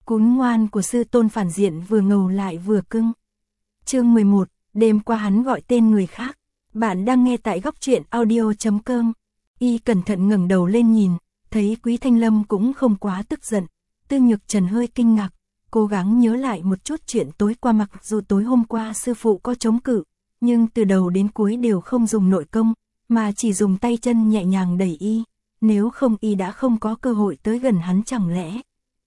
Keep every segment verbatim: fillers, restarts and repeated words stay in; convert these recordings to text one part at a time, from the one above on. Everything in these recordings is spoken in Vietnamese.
Cún ngoan của sư tôn phản diện vừa ngầu lại vừa cưng. Chương mười một, đêm qua hắn gọi tên người khác. Bạn đang nghe tại góc truyện audio chấm com. Y cẩn thận ngẩng đầu lên nhìn, thấy Quý Thanh Lâm cũng không quá tức giận. Tư Nhược Trần hơi kinh ngạc, cố gắng nhớ lại một chút chuyện tối qua, mặc dù tối hôm qua sư phụ có chống cự, nhưng từ đầu đến cuối đều không dùng nội công, mà chỉ dùng tay chân nhẹ nhàng đẩy y, nếu không y đã không có cơ hội tới gần hắn. Chẳng lẽ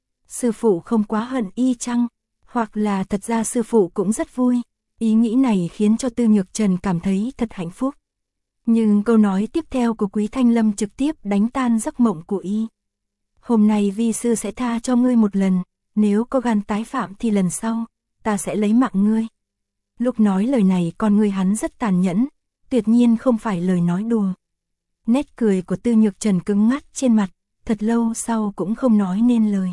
sư phụ không quá hận y chăng? Hoặc là thật ra sư phụ cũng rất vui. Ý nghĩ này khiến cho Tư Nhược Trần cảm thấy thật hạnh phúc. Nhưng câu nói tiếp theo của Quý Thanh Lâm trực tiếp đánh tan giấc mộng của y. Hôm nay vi sư sẽ tha cho ngươi một lần, nếu có gan tái phạm thì lần sau, ta sẽ lấy mạng ngươi. Lúc nói lời này con người hắn rất tàn nhẫn, tuyệt nhiên không phải lời nói đùa. Nét cười của Tư Nhược Trần cứng ngắt trên mặt, thật lâu sau cũng không nói nên lời.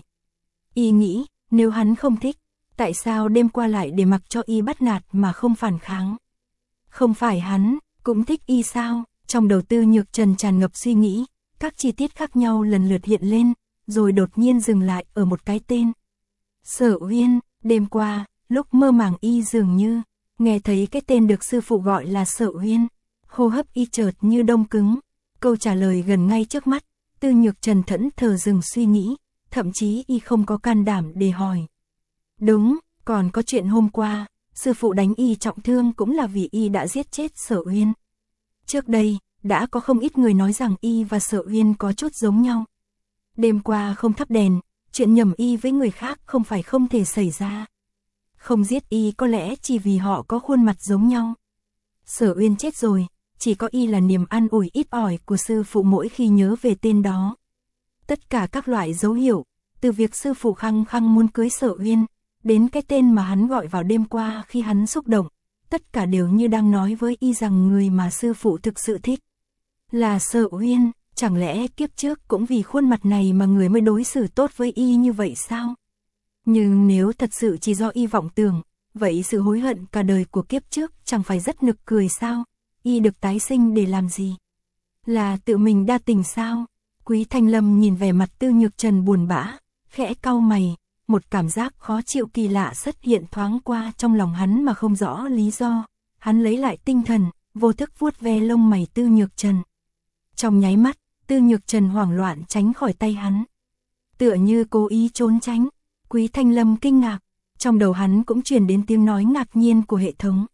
Y nghĩ, nếu hắn không thích, tại sao đêm qua lại để mặc cho y bắt nạt mà không phản kháng? Không phải hắn cũng thích y sao? Trong đầu Tư Nhược Trần tràn ngập suy nghĩ, các chi tiết khác nhau lần lượt hiện lên, rồi đột nhiên dừng lại ở một cái tên. Sở Uyên. Đêm qua, lúc mơ màng y dường như nghe thấy cái tên được sư phụ gọi là Sở Uyên, hô hấp y chợt như đông cứng. Câu trả lời gần ngay trước mắt, Tư Nhược Trần thẫn thờ dừng suy nghĩ, thậm chí y không có can đảm để hỏi. Đúng, còn có chuyện hôm qua, sư phụ đánh y trọng thương cũng là vì y đã giết chết Sở Uyên. Trước đây, đã có không ít người nói rằng y và Sở Uyên có chút giống nhau. Đêm qua không thắp đèn, chuyện nhầm y với người khác không phải không thể xảy ra. Không giết y có lẽ chỉ vì họ có khuôn mặt giống nhau. Sở Uyên chết rồi, chỉ có y là niềm an ủi ít ỏi của sư phụ mỗi khi nhớ về tên đó. Tất cả các loại dấu hiệu, từ việc sư phụ khăng khăng muốn cưới Sở Uyên, đến cái tên mà hắn gọi vào đêm qua khi hắn xúc động, tất cả đều như đang nói với y rằng người mà sư phụ thực sự thích là Sở Uyên. Chẳng lẽ kiếp trước cũng vì khuôn mặt này mà người mới đối xử tốt với y như vậy sao? Nhưng nếu thật sự chỉ do y vọng tưởng, vậy sự hối hận cả đời của kiếp trước chẳng phải rất nực cười sao? Y được tái sinh để làm gì? Là tự mình đa tình sao? Quý Thanh Lâm nhìn vẻ mặt Tư Nhược Trần buồn bã, khẽ cau mày, một cảm giác khó chịu kỳ lạ xuất hiện thoáng qua trong lòng hắn mà không rõ lý do. Hắn lấy lại tinh thần, vô thức vuốt ve lông mày Tư Nhược Trần. Trong nháy mắt, Tư Nhược Trần hoảng loạn tránh khỏi tay hắn, tựa như cố ý trốn tránh. Quý Thanh Lâm kinh ngạc, trong đầu hắn cũng truyền đến tiếng nói ngạc nhiên của hệ thống.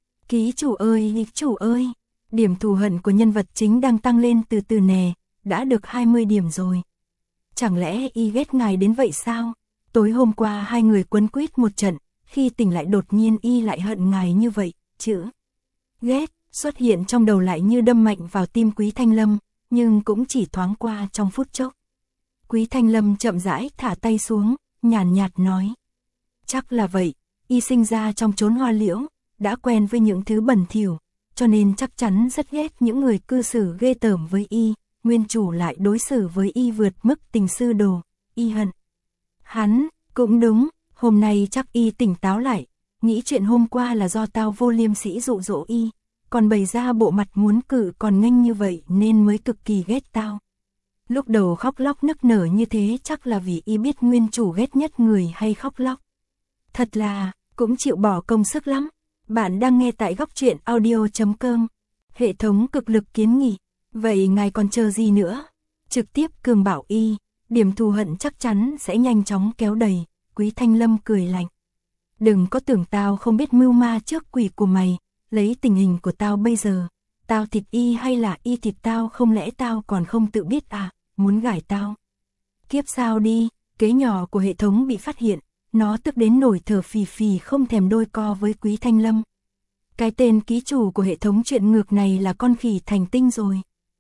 Ký chủ ơi, ký chủ ơi, điểm thù hận của nhân vật chính đang tăng lên từ từ nè, đã được hai mươi điểm rồi. Chẳng lẽ y ghét ngài đến vậy sao? Tối hôm qua hai người quấn quýt một trận, khi tỉnh lại đột nhiên y lại hận ngài như vậy. Chữ ghét xuất hiện trong đầu lại như đâm mạnh vào tim Quý Thanh Lâm, nhưng cũng chỉ thoáng qua trong phút chốc. Quý Thanh Lâm chậm rãi thả tay xuống, nhàn nhạt nói. Chắc là vậy, y sinh ra trong chốn hoa liễu, đã quen với những thứ bẩn thỉu, cho nên chắc chắn rất ghét những người cư xử ghê tởm với y. Nguyên chủ lại đối xử với y vượt mức tình sư đồ, y hận hắn. Cũng đúng, hôm nay chắc y tỉnh táo lại, nghĩ chuyện hôm qua là do tao vô liêm sỉ dụ dỗ y, còn bày ra bộ mặt muốn cự còn nghênh như vậy nên mới cực kỳ ghét tao. Lúc đầu khóc lóc nức nở như thế chắc là vì y biết nguyên chủ ghét nhất người hay khóc lóc. Thật là, cũng chịu bỏ công sức lắm. Bạn đang nghe tại góc truyện audio chấm com. Hệ thống cực lực kiến nghị. Vậy ngài còn chờ gì nữa? Trực tiếp cường bảo y, điểm thù hận chắc chắn sẽ nhanh chóng kéo đầy. Quý Thanh Lâm cười lạnh. Đừng có tưởng tao không biết mưu ma trước quỷ của mày, lấy tình hình của tao bây giờ, tao thịt y hay là y thịt tao, không lẽ tao còn không tự biết à, muốn gài tao? Kiếp sao đi, kế nhỏ của hệ thống bị phát hiện, nó tức đến nổi thở phì phì không thèm đôi co với Quý Thanh Lâm. Cái tên ký chủ của hệ thống chuyện ngược này là con khỉ thành tinh rồi.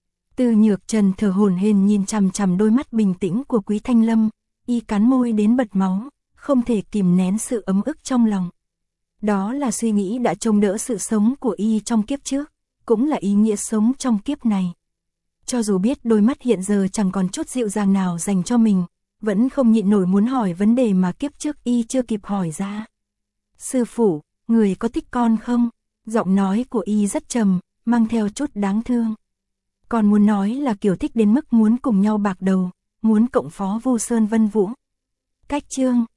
Tư Nhược Trần thở hổn hển nhìn chằm chằm đôi mắt bình tĩnh của Quý Thanh Lâm, y cắn môi đến bật máu, không thể kìm nén sự ấm ức trong lòng. Đó là suy nghĩ đã trông đỡ sự sống của y trong kiếp trước, cũng là ý nghĩa sống trong kiếp này. Cho dù biết đôi mắt hiện giờ chẳng còn chút dịu dàng nào dành cho mình, vẫn không nhịn nổi muốn hỏi vấn đề mà kiếp trước y chưa kịp hỏi ra. Sư phụ, người có thích con không? Giọng nói của y rất trầm, mang theo chút đáng thương. Còn muốn nói là kiểu thích đến mức muốn cùng nhau bạc đầu, muốn cộng phó Vu Sơn Vân Vũ. Cách chương,